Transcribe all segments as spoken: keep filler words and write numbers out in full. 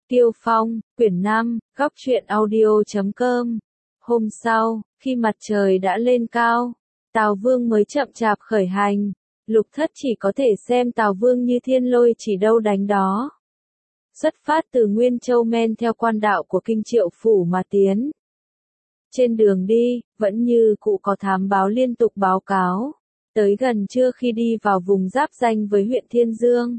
Tiêu Phong, quyển năm, góc truyện audio chấm com. Hôm sau, khi mặt trời đã lên cao, Tào Vương mới chậm chạp khởi hành. Lục Thất chỉ có thể xem Tào Vương như thiên lôi chỉ đâu đánh đó. Xuất phát từ Nguyên Châu men theo quan đạo của Kinh Triệu Phủ mà tiến. Trên đường đi, vẫn như cụ có thám báo liên tục báo cáo. Tới gần trưa khi đi vào vùng giáp ranh với huyện Thiên Dương,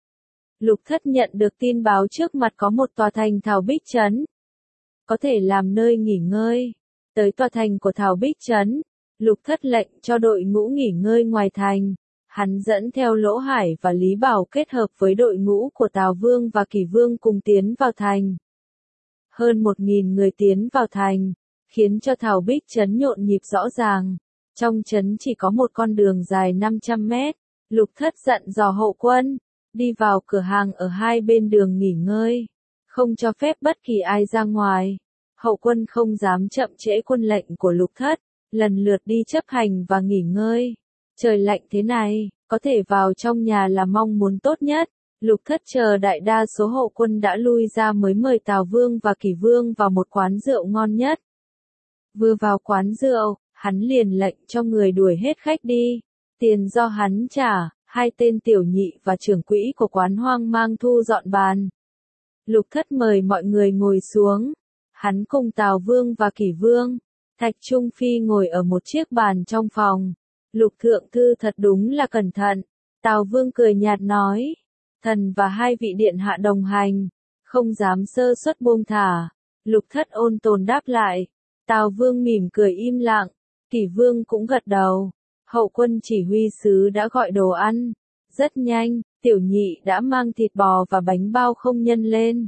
Lục Thất nhận được tin báo trước mặt có một tòa thành Thảo Bích Trấn, có thể làm nơi nghỉ ngơi. Tới tòa thành của Thảo Bích Trấn, Lục Thất lệnh cho đội ngũ nghỉ ngơi ngoài thành. Hắn dẫn theo Lỗ Hải và Lý Bảo kết hợp với đội ngũ của Tào Vương và Kỷ Vương cùng tiến vào thành. Hơn một nghìn người tiến vào thành, khiến cho Thảo Bích Trấn nhộn nhịp rõ ràng. Trong trấn chỉ có một con đường dài năm trăm mét. Lục Thất dặn dò hậu quân, đi vào cửa hàng ở hai bên đường nghỉ ngơi, không cho phép bất kỳ ai ra ngoài. Hậu quân không dám chậm trễ quân lệnh của Lục Thất, lần lượt đi chấp hành và nghỉ ngơi. Trời lạnh thế này, có thể vào trong nhà là mong muốn tốt nhất. Lục Thất chờ đại đa số hậu quân đã lui ra mới mời Tào Vương và Kỷ Vương vào một quán rượu ngon nhất. Vừa vào quán rượu, hắn liền lệnh cho người đuổi hết khách đi. Tiền do hắn trả, hai tên tiểu nhị và trưởng quỹ của quán hoang mang thu dọn bàn. Lục Thất mời mọi người ngồi xuống. Hắn cùng Tào Vương và Kỷ Vương, Thạch Trung Phi ngồi ở một chiếc bàn trong phòng. Lục thượng thư thật đúng là cẩn thận. Tào Vương cười nhạt nói, thần và hai vị điện hạ đồng hành, không dám sơ suất buông thả. Lục Thất ôn tồn đáp lại. Tào Vương mỉm cười im lặng, Kỷ Vương cũng gật đầu. Hậu quân chỉ huy sứ đã gọi đồ ăn. Rất nhanh, tiểu nhị đã mang thịt bò và bánh bao không nhân lên.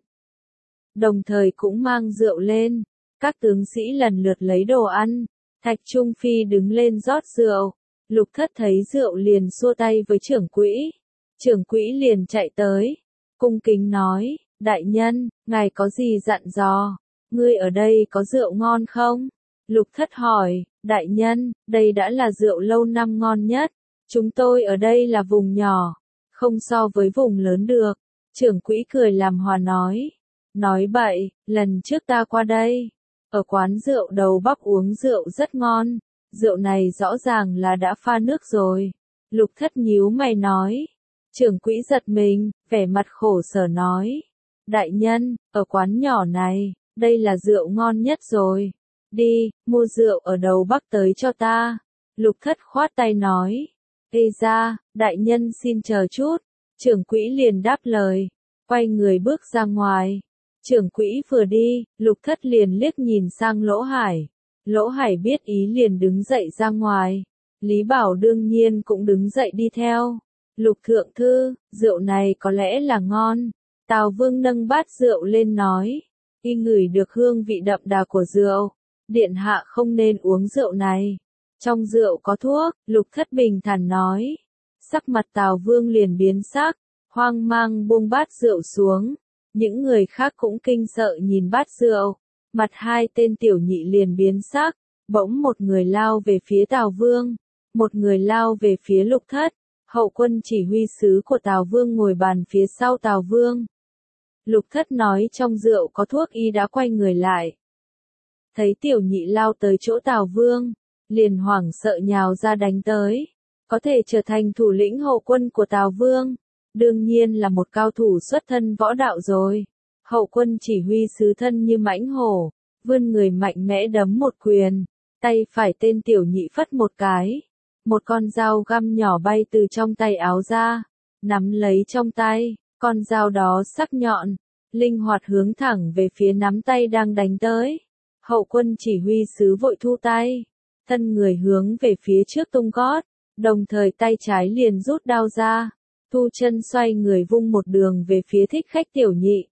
Đồng thời cũng mang rượu lên. Các tướng sĩ lần lượt lấy đồ ăn. Thạch Trung Phi đứng lên rót rượu. Lục Thất thấy rượu liền xua tay với trưởng quỹ. Trưởng quỹ liền chạy tới, cung kính nói, đại nhân, ngài có gì dặn dò? Ngươi ở đây có rượu ngon không? Lục Thất hỏi, đại nhân, đây đã là rượu lâu năm ngon nhất. Chúng tôi ở đây là vùng nhỏ, không so với vùng lớn được. Trưởng quỹ cười làm hòa nói. Nói bậy, lần trước ta qua đây, ở quán rượu Đầu Bắp uống rượu rất ngon. Rượu này rõ ràng là đã pha nước rồi. Lục Thất nhíu mày nói. Trưởng quỹ giật mình, vẻ mặt khổ sở nói. Đại nhân, ở quán nhỏ này, đây là rượu ngon nhất rồi. Đi, mua rượu ở Đầu Bắc tới cho ta. Lục Thất khoát tay nói. Ê ra, đại nhân xin chờ chút. Trưởng quỹ liền đáp lời, quay người bước ra ngoài. Trưởng quỹ vừa đi, Lục Thất liền liếc nhìn sang Lỗ Hải. Lỗ Hải biết ý liền đứng dậy ra ngoài. Lý Bảo đương nhiên cũng đứng dậy đi theo. Lục thượng thư, rượu này có lẽ là ngon. Tào Vương nâng bát rượu lên nói. Y ngửi được hương vị đậm đà của rượu. Điện hạ không nên uống rượu này. Trong rượu có thuốc, Lục Thất bình thản nói. Sắc mặt Tào Vương liền biến sắc, hoang mang buông bát rượu xuống. Những người khác cũng kinh sợ nhìn bát rượu. Mặt hai tên tiểu nhị liền biến sắc, bỗng một người lao về phía Tào Vương, một người lao về phía Lục Thất. Hậu quân chỉ huy sứ của Tào Vương ngồi bàn phía sau Tào Vương. Lục Thất nói trong rượu có thuốc, y đã quay người lại. Thấy tiểu nhị lao tới chỗ Tào Vương, liền hoảng sợ nhào ra đánh tới. Có thể trở thành thủ lĩnh hậu quân của Tào Vương, đương nhiên là một cao thủ xuất thân võ đạo rồi. Hậu quân chỉ huy sứ thân như mãnh hổ, vươn người mạnh mẽ đấm một quyền, tay phải tên tiểu nhị phất một cái. Một con dao găm nhỏ bay từ trong tay áo ra, nắm lấy trong tay, con dao đó sắc nhọn, linh hoạt hướng thẳng về phía nắm tay đang đánh tới. Hậu quân chỉ huy sứ vội thu tay, thân người hướng về phía trước tung gót, đồng thời tay trái liền rút đao ra, thu chân xoay người vung một đường về phía thích khách tiểu nhị.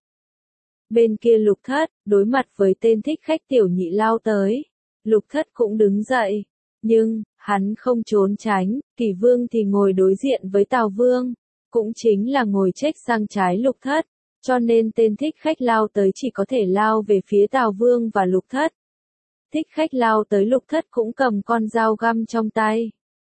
Bên kia Lục Thất, đối mặt với tên thích khách tiểu nhị lao tới. Lục Thất cũng đứng dậy. Nhưng, hắn không trốn tránh, Kỷ Vương thì ngồi đối diện với Tào Vương. Cũng chính là ngồi chếch sang trái Lục Thất. Cho nên tên thích khách lao tới chỉ có thể lao về phía Tào Vương và Lục Thất. Thích khách lao tới Lục Thất cũng cầm con dao găm trong tay.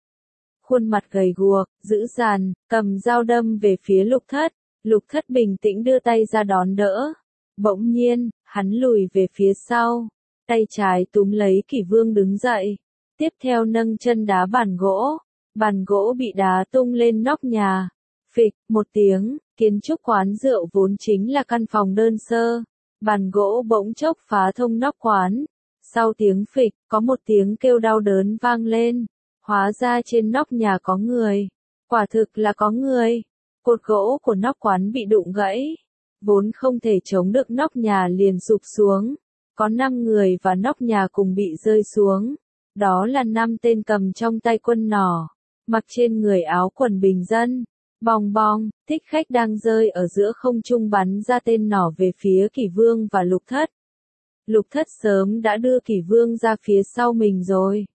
Khuôn mặt gầy guộc, dữ dằn, cầm dao đâm về phía Lục Thất. Lục Thất bình tĩnh đưa tay ra đón đỡ. Bỗng nhiên, hắn lùi về phía sau, tay trái túm lấy Kỷ Vương đứng dậy, tiếp theo nâng chân đá bàn gỗ, bàn gỗ bị đá tung lên nóc nhà. Phịch, một tiếng, kiến trúc quán rượu vốn chính là căn phòng đơn sơ, bàn gỗ bỗng chốc phá thông nóc quán. Sau tiếng phịch, có một tiếng kêu đau đớn vang lên, hóa ra trên nóc nhà có người. Quả thực là có người. Cột gỗ của nóc quán bị đụng gãy, vốn không thể chống được nóc nhà liền sụp xuống. Có năm người và nóc nhà cùng bị rơi xuống. Đó là năm tên cầm trong tay quân nỏ, mặc trên người áo quần bình dân. Bong bong, Thích Khách đang rơi ở giữa không trung bắn ra tên nỏ về phía Kỷ Vương và Lục Thất. Lục Thất sớm đã đưa Kỷ Vương ra phía sau mình rồi.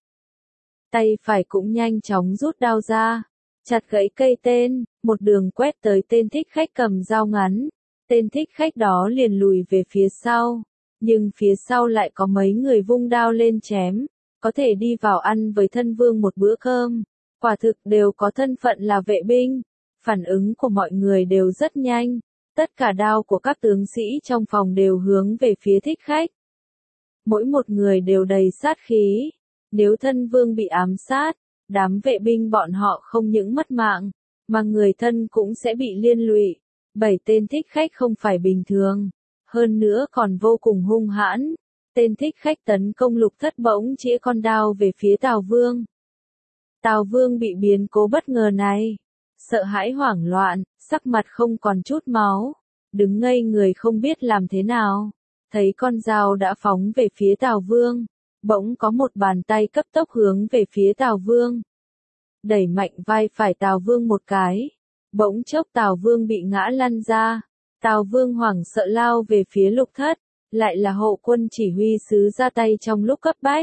Tay phải cũng nhanh chóng rút đao ra, chặt gãy cây tên, một đường quét tới tên thích khách cầm dao ngắn. Tên thích khách đó liền lùi về phía sau, nhưng phía sau lại có mấy người vung đao lên chém, có thể đi vào ăn với thân vương một bữa cơm. Quả thực đều có thân phận là vệ binh. Phản ứng của mọi người đều rất nhanh, tất cả đao của các tướng sĩ trong phòng đều hướng về phía thích khách. Mỗi một người đều đầy sát khí, nếu thân vương bị ám sát, đám vệ binh bọn họ không những mất mạng, mà người thân cũng sẽ bị liên lụy. Bảy tên thích khách không phải bình thường, hơn nữa còn vô cùng hung hãn. Tên thích khách tấn công Lục Thất bỗng chĩa con đao về phía Tào Vương. Tào Vương bị biến cố bất ngờ này, sợ hãi hoảng loạn, sắc mặt không còn chút máu, đứng ngây người không biết làm thế nào. Thấy con dao đã phóng về phía Tào Vương, bỗng có một bàn tay cấp tốc hướng về phía Tào Vương. Đẩy mạnh vai phải Tào Vương một cái, bỗng chốc Tào Vương bị ngã lăn ra. Tào Vương hoảng sợ lao về phía Lục Thất, lại là hộ quân chỉ huy sứ ra tay trong lúc cấp bách.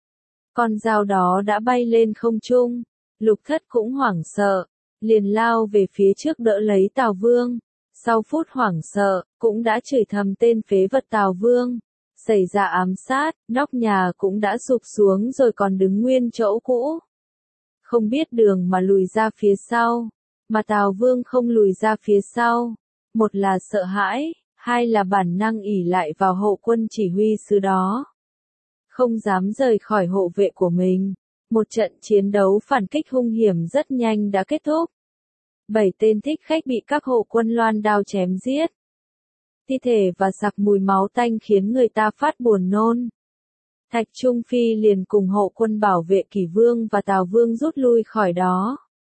Con dao đó đã bay lên không trung, Lục Thất cũng hoảng sợ, liền lao về phía trước đỡ lấy Tào Vương. Sau phút hoảng sợ, cũng đã chửi thầm tên phế vật Tào Vương. Xảy ra ám sát, nóc nhà cũng đã sụp xuống rồi còn đứng nguyên chỗ cũ. Không biết đường mà lùi ra phía sau, mà Tào Vương không lùi ra phía sau. Một là sợ hãi, hai là bản năng ỷ lại vào hộ quân chỉ huy sứ đó. Không dám rời khỏi hộ vệ của mình. Một trận chiến đấu phản kích hung hiểm rất nhanh đã kết thúc. Bảy tên thích khách bị các hộ quân loan đao chém giết. Thi thể và sặc mùi máu tanh khiến người ta phát buồn nôn. Thạch Trung Phi liền cùng hộ quân bảo vệ Kỷ Vương và Tào Vương rút lui khỏi đó.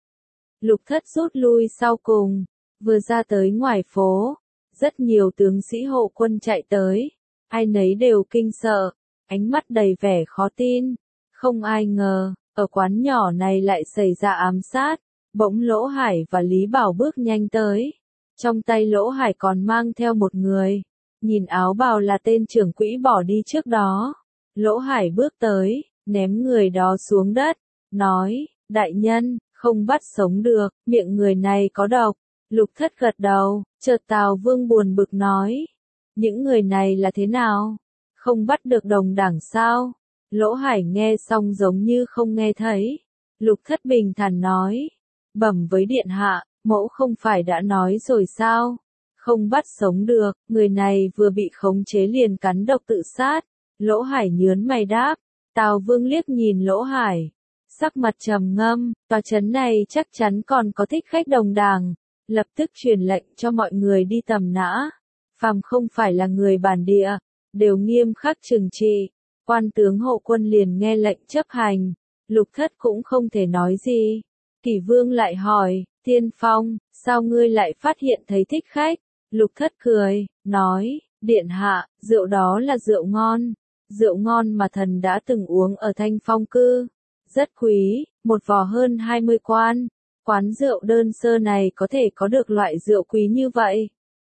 Lục Thất rút lui sau cùng, vừa ra tới ngoài phố, rất nhiều tướng sĩ hộ quân chạy tới, ai nấy đều kinh sợ, ánh mắt đầy vẻ khó tin. Không ai ngờ, ở quán nhỏ này lại xảy ra ám sát. Bỗng Lỗ Hải và Lý Bảo bước nhanh tới. Trong tay Lỗ Hải còn mang theo một người. Nhìn áo bào là tên trưởng quỹ bỏ đi trước đó. Lỗ Hải bước tới, ném người đó xuống đất, nói, đại nhân, không bắt sống được, miệng người này có độc. Lục Thất gật đầu, chợt Tào Vương buồn bực nói, những người này là thế nào? Không bắt được đồng đảng sao? Lỗ Hải nghe xong giống như không nghe thấy. Lục Thất bình thản nói, bẩm với điện hạ, mẫu không phải đã nói rồi sao? Không bắt sống được, người này vừa bị khống chế liền cắn độc tự sát. Lỗ Hải nhớn mày đáp. Tào Vương liếc nhìn Lỗ Hải, sắc mặt trầm ngâm, tòa trấn này chắc chắn còn có thích khách đồng đảng, lập tức truyền lệnh cho mọi người đi tầm nã. Phàm không phải là người bản địa, đều nghiêm khắc trừng trị. Quan tướng hộ quân liền nghe lệnh chấp hành, Lục Thất cũng không thể nói gì. Kỷ Vương lại hỏi, Tiên Phong, sao ngươi lại phát hiện thấy thích khách? Lục Thất cười, nói, điện hạ, rượu đó là rượu ngon, rượu ngon mà thần đã từng uống ở Thanh Phong cư, rất quý, một vò hơn hai mươi quan, quán rượu đơn sơ này có thể có được loại rượu quý như vậy.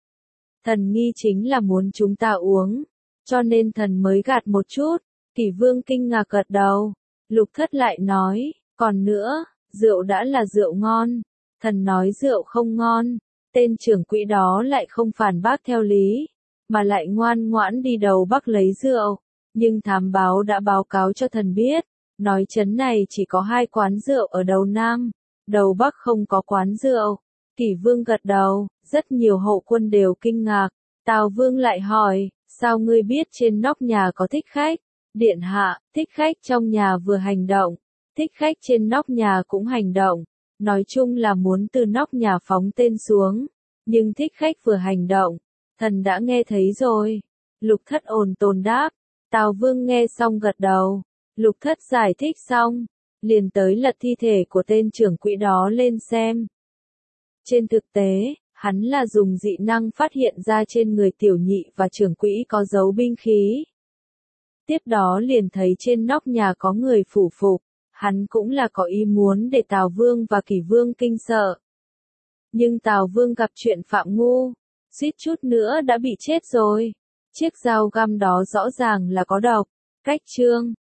Thần nghi chính là muốn chúng ta uống, cho nên thần mới gạt một chút. Kỷ Vương kinh ngạc gật đầu. Lục Thất lại nói, còn nữa, rượu đã là rượu ngon, thần nói rượu không ngon. Tên trưởng quỹ đó lại không phản bác theo lý, mà lại ngoan ngoãn đi đầu Bắc lấy rượu. Nhưng thám báo đã báo cáo cho thần biết, nói trấn này chỉ có hai quán rượu ở đầu Nam, đầu Bắc không có quán rượu. Kỷ Vương gật đầu, rất nhiều hộ quân đều kinh ngạc. Tào Vương lại hỏi, sao ngươi biết trên nóc nhà có thích khách? Điện hạ, thích khách trong nhà vừa hành động, thích khách trên nóc nhà cũng hành động. Nói chung là muốn từ nóc nhà phóng tên xuống, nhưng thích khách vừa hành động, thần đã nghe thấy rồi. Lục Thất ồn tồn đáp, Tào Vương nghe xong gật đầu. Lục Thất giải thích xong, liền tới lật thi thể của tên trưởng quỹ đó lên xem. Trên thực tế, hắn là dùng dị năng phát hiện ra trên người tiểu nhị và trưởng quỹ có dấu binh khí. Tiếp đó liền thấy trên nóc nhà có người phủ phục, hắn cũng là có ý muốn để Tào Vương và Kỷ Vương kinh sợ. Nhưng Tào Vương gặp chuyện phạm ngu, suýt chút nữa đã bị chết rồi. Chiếc dao găm đó rõ ràng là có độc. Cách chương